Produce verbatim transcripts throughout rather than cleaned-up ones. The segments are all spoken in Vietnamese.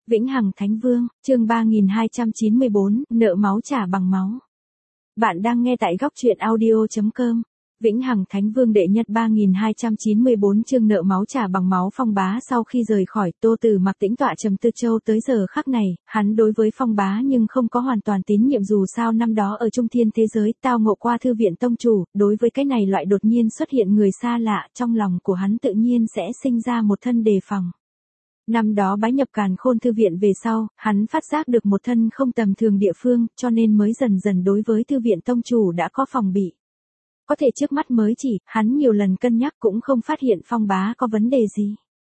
Vĩnh Hằng Thánh Vương, chương ba nghìn hai trăm chín mươi bốn, nợ máu trả bằng máu. Bạn đang nghe tại góc truyện audio chấm com. Vĩnh Hằng Thánh Vương đệ nhất ba nghìn hai trăm chín mươi bốn chương nợ máu trả bằng máu. Phong Bá sau khi rời khỏi Tô Từ Mặc tĩnh tọa trầm tư châu tới giờ khắc này, hắn đối với Phong Bá nhưng không có hoàn toàn tín nhiệm, dù sao năm đó ở Trung Thiên thế giới tao ngộ qua thư viện tông chủ, đối với cái này loại đột nhiên xuất hiện người xa lạ, trong lòng của hắn tự nhiên sẽ sinh ra một thân đề phòng. Năm đó bái nhập Càn Khôn thư viện về sau, hắn phát giác được một thân không tầm thường địa phương, cho nên mới dần dần đối với thư viện tông chủ đã có phòng bị. Có thể trước mắt mới chỉ, hắn nhiều lần cân nhắc cũng không phát hiện Phong Bá có vấn đề gì.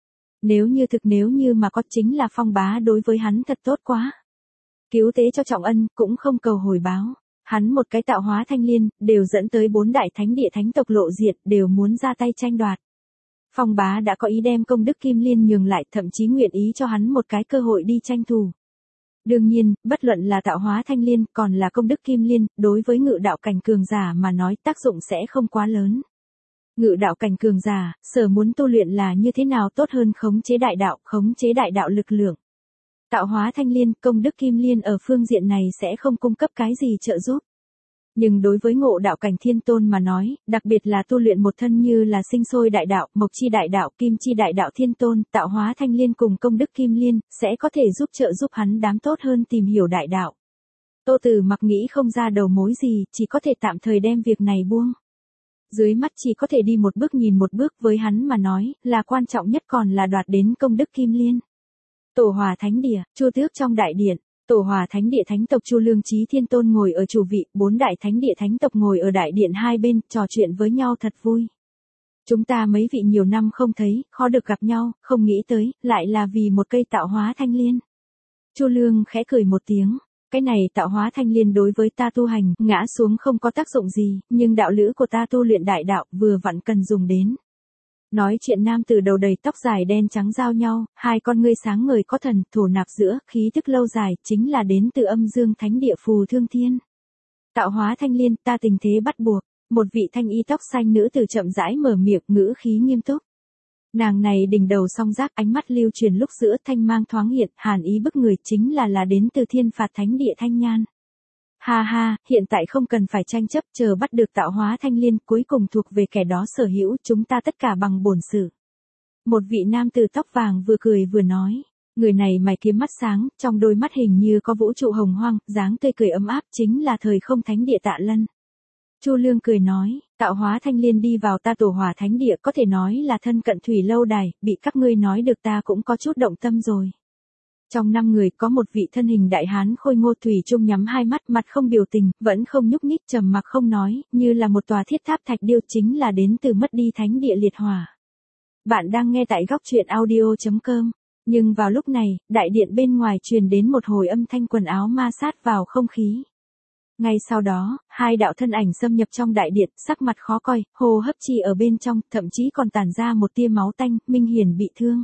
Nếu như thực nếu như mà có, chính là Phong Bá đối với hắn thật tốt quá. Cứu tế cho trọng ân, cũng không cầu hồi báo. Hắn một cái tạo hóa thanh liên, đều dẫn tới bốn đại thánh địa thánh tộc lộ diện, đều muốn ra tay tranh đoạt. Phong Bá đã có ý đem công đức kim liên nhường lại, thậm chí nguyện ý cho hắn một cái cơ hội đi tranh thủ. Đương nhiên, bất luận là tạo hóa thanh liên, còn là công đức kim liên, đối với ngự đạo cảnh cường giả mà nói tác dụng sẽ không quá lớn. Ngự đạo cảnh cường giả, sở muốn tu luyện là như thế nào tốt hơn khống chế đại đạo, khống chế đại đạo lực lượng. Tạo hóa thanh liên, công đức kim liên ở phương diện này sẽ không cung cấp cái gì trợ giúp. Nhưng đối với ngộ đạo cảnh thiên tôn mà nói, đặc biệt là tu luyện một thân như là sinh sôi đại đạo, mộc chi đại đạo, kim chi đại đạo thiên tôn, tạo hóa thanh liên cùng công đức kim liên, sẽ có thể giúp trợ giúp hắn đám tốt hơn tìm hiểu đại đạo. Tô Từ Mặc nghĩ không ra đầu mối gì, chỉ có thể tạm thời đem việc này buông. Dưới mắt chỉ có thể đi một bước nhìn một bước, với hắn mà nói, là quan trọng nhất còn là đoạt đến công đức kim liên. Tổ Hòa Thánh Địa, Chu Tước trong đại điện. Tổ Hòa Thánh Địa thánh tộc Chu Lương Chí Thiên Tôn ngồi ở chủ vị, bốn đại thánh địa thánh tộc ngồi ở đại điện hai bên, trò chuyện với nhau thật vui. Chúng ta mấy vị nhiều năm không thấy, khó được gặp nhau, không nghĩ tới, lại là vì một cây tạo hóa thanh liên. Chu Lương khẽ cười một tiếng, cái này tạo hóa thanh liên đối với ta tu hành, ngã xuống không có tác dụng gì, nhưng đạo lữ của ta tu luyện đại đạo, vừa vặn cần dùng đến. Nói chuyện nam tử đầu đầy tóc dài đen trắng giao nhau, hai con ngươi sáng ngời có thần, thổ nạp giữa, khí tức lâu dài, chính là đến từ âm dương thánh địa Phù Thương Thiên. Tạo hóa thanh liên, ta tình thế bắt buộc, một vị thanh y tóc xanh nữ tử chậm rãi mở miệng, ngữ khí nghiêm túc. Nàng này đỉnh đầu song giác, ánh mắt lưu truyền lúc giữa, thanh mang thoáng hiện, hàn ý bức người, chính là là đến từ Thiên Phạt Thánh Địa Thanh Nhan. Ha ha, hiện tại không cần phải tranh chấp, chờ bắt được tạo hóa thanh liên, cuối cùng thuộc về kẻ đó sở hữu, chúng ta tất cả bằng bổn sự. Một vị nam tử tóc vàng vừa cười vừa nói, người này mày kiếm mắt sáng, trong đôi mắt hình như có vũ trụ hồng hoang, dáng tươi cười ấm áp, chính là thời không thánh địa Tạ Lân. Chu Lương cười nói, tạo hóa thanh liên đi vào ta Tổ Hòa Thánh Địa, có thể nói là thân cận thủy lâu đài, bị các ngươi nói được ta cũng có chút động tâm rồi. Trong năm người có một vị thân hình đại hán khôi ngô, thủy chung nhắm hai mắt, mặt không biểu tình, vẫn không nhúc nhích, trầm mặc không nói, như là một tòa thiết tháp thạch điêu, chính là đến từ mất đi thánh địa liệt hỏa. Bạn đang nghe tại góc truyện audio chấm com. Nhưng vào lúc này, đại điện bên ngoài truyền đến một hồi âm thanh quần áo ma sát vào không khí. Ngay sau đó, hai đạo thân ảnh xâm nhập trong đại điện, sắc mặt khó coi, hô hấp chi ở bên trong, thậm chí còn tản ra một tia máu tanh, minh hiển bị thương.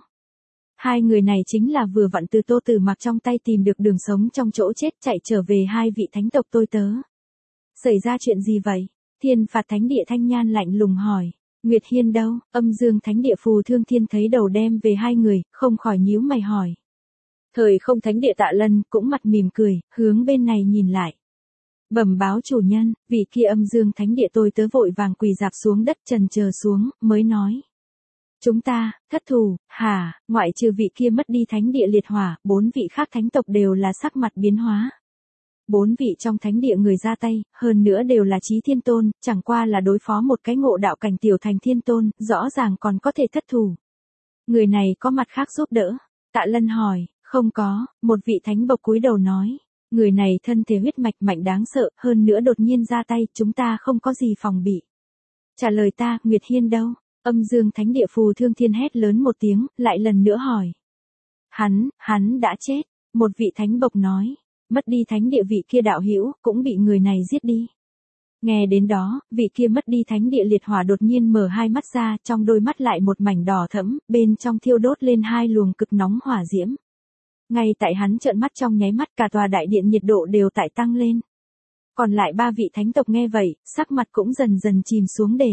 Hai người này chính là vừa vặn từ Tô Từ Mặc trong tay tìm được đường sống trong chỗ chết, chạy trở về hai vị thánh tộc tôi tớ. Xảy ra chuyện gì vậy? Thiên Phạt Thánh Địa Thanh Nhan lạnh lùng hỏi. Nguyệt Hiên đâu? Âm Dương Thánh Địa Phù Thương Thiên thấy đầu đem về hai người, không khỏi nhíu mày hỏi. Thời không Thánh Địa Tạ Lân cũng mặt mỉm cười, hướng bên này nhìn lại. Bẩm báo chủ nhân, vị kia Âm Dương Thánh Địa tôi tớ vội vàng quỳ rạp xuống đất trần chờ xuống, mới nói. Chúng ta, thất thù, hả, ngoại trừ vị kia mất đi thánh địa liệt hỏa, bốn vị khác thánh tộc đều là sắc mặt biến hóa. Bốn vị trong thánh địa người ra tay, hơn nữa đều là chí thiên tôn, chẳng qua là đối phó một cái ngộ đạo cảnh tiểu thành thiên tôn, rõ ràng còn có thể thất thù. Người này có mặt khác giúp đỡ. Tạ Lân hỏi, không có, một vị thánh bộc cúi đầu nói. Người này thân thể huyết mạch mạnh đáng sợ, hơn nữa đột nhiên ra tay, chúng ta không có gì phòng bị. Trả lời ta, Nguyệt Hiên đâu? Âm Dương Thánh Địa Phù Thương Thiên hét lớn một tiếng, lại lần nữa hỏi. Hắn, hắn đã chết, một vị thánh bộc nói, mất đi thánh địa vị kia đạo hữu cũng bị người này giết đi. Nghe đến đó, vị kia mất đi thánh địa liệt hỏa đột nhiên mở hai mắt ra, trong đôi mắt lại một mảnh đỏ thẫm, bên trong thiêu đốt lên hai luồng cực nóng hỏa diễm. Ngay tại hắn trợn mắt trong nháy mắt, cả tòa đại điện nhiệt độ đều tại tăng lên. Còn lại ba vị thánh tộc nghe vậy, sắc mặt cũng dần dần chìm xuống để.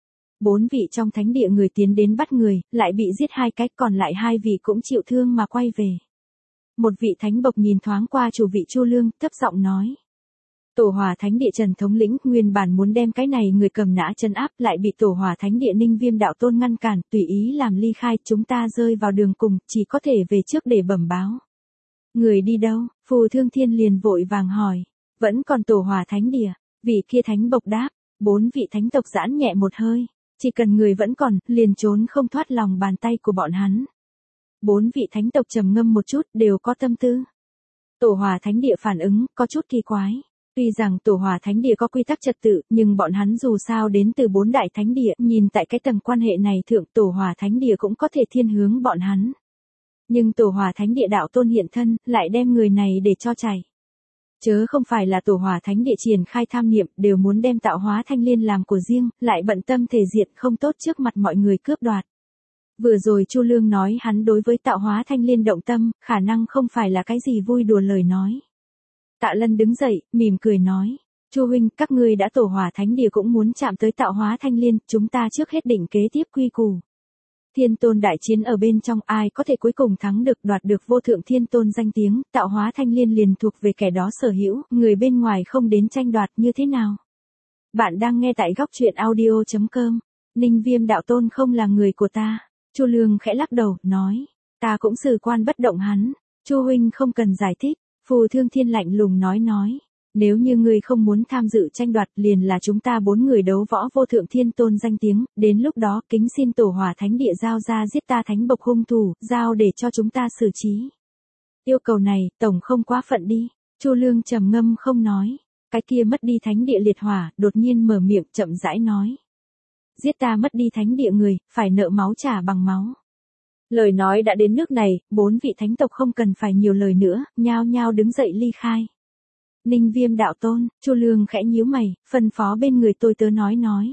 Bốn vị trong thánh địa người tiến đến bắt người, lại bị giết hai cách, còn lại hai vị cũng chịu thương mà quay về. Một vị thánh bộc nhìn thoáng qua chủ vị Chu Lương, thấp giọng nói. Tổ Hòa Thánh Địa Trần thống lĩnh nguyên bản muốn đem cái này người cầm nã trấn áp, lại bị Tổ Hòa Thánh Địa Ninh Viêm đạo tôn ngăn cản, tùy ý làm ly khai, chúng ta rơi vào đường cùng, chỉ có thể về trước để bẩm báo. Người đi đâu? Phù Thương Thiên liền vội vàng hỏi. Vẫn còn Tổ Hòa Thánh Địa. Vị kia thánh bộc đáp. Bốn vị thánh tộc giãn nhẹ một hơi. Chỉ cần người vẫn còn, liền trốn không thoát lòng bàn tay của bọn hắn. Bốn vị thánh tộc trầm ngâm một chút, đều có tâm tư. Tổ Hòa Thánh Địa phản ứng, có chút kỳ quái. Tuy rằng Tổ Hòa Thánh Địa có quy tắc trật tự, nhưng bọn hắn dù sao đến từ bốn đại thánh địa, nhìn tại cái tầng quan hệ này thượng Tổ Hòa Thánh Địa cũng có thể thiên hướng bọn hắn. Nhưng Tổ Hòa Thánh Địa đạo tôn hiện thân, lại đem người này để cho chảy. Chớ không phải là Tổ Hòa Thánh Địa triển khai tham niệm, đều muốn đem Tạo Hóa Thanh Liên làm của riêng, lại bận tâm thể diện không tốt trước mặt mọi người cướp đoạt. Vừa rồi Chu Lương nói hắn đối với Tạo Hóa Thanh Liên động tâm, khả năng không phải là cái gì vui đùa lời nói. Tạ Lân đứng dậy, mỉm cười nói. Chu huynh, các ngươi đã Tổ Hòa Thánh Địa cũng muốn chạm tới Tạo Hóa Thanh Liên, chúng ta trước hết định kế tiếp quy củ. Thiên tôn đại chiến ở bên trong, ai có thể cuối cùng thắng được, đoạt được vô thượng thiên tôn danh tiếng, Tạo Hóa Thanh Liên liền thuộc về kẻ đó sở hữu, người bên ngoài không đến tranh đoạt như thế nào. Bạn đang nghe tại góc truyện audio chấm com. Ninh Viêm đạo tôn không là người của ta. Chu Lương khẽ lắc đầu, nói. Ta cũng xử quan bất động hắn. Chu huynh không cần giải thích. Phù Thương Thiên lạnh lùng nói nói. Nếu như ngươi không muốn tham dự tranh đoạt, liền là chúng ta bốn người đấu võ vô thượng thiên tôn danh tiếng, đến lúc đó kính xin Tổ Hòa Thánh Địa giao ra giết ta thánh bộc hung thủ, giao để cho chúng ta xử trí. Yêu cầu này, tổng không quá phận đi. Chu Lương trầm ngâm không nói. Cái kia mất đi thánh địa liệt hỏa, đột nhiên mở miệng chậm rãi nói. Giết ta mất đi thánh địa người, phải nợ máu trả bằng máu. Lời nói đã đến nước này, bốn vị thánh tộc không cần phải nhiều lời nữa, nhao nhao đứng dậy ly khai. Ninh Viêm đạo tôn, Chu Lương khẽ nhíu mày, phân phó bên người tôi tớ nói nói.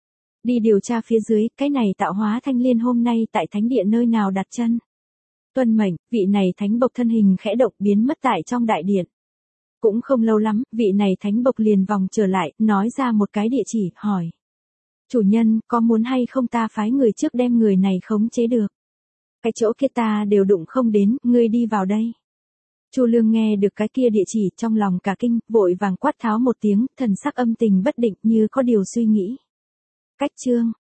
Đi điều tra phía dưới, cái này Tạo Hóa Thanh Liên hôm nay tại thánh địa nơi nào đặt chân. Tuân mệnh, vị này thánh bộc thân hình khẽ động biến mất tại trong đại điện. Cũng không lâu lắm, vị này thánh bộc liền vòng trở lại, nói ra một cái địa chỉ, hỏi. Chủ nhân, có muốn hay không ta phái người trước đem người này khống chế được? Cái chỗ kia ta đều đụng không đến, ngươi đi vào đây. Chu Lương nghe được cái kia địa chỉ trong lòng cả kinh, vội vàng quát tháo một tiếng, thần sắc âm tình bất định như có điều suy nghĩ. Cách chương,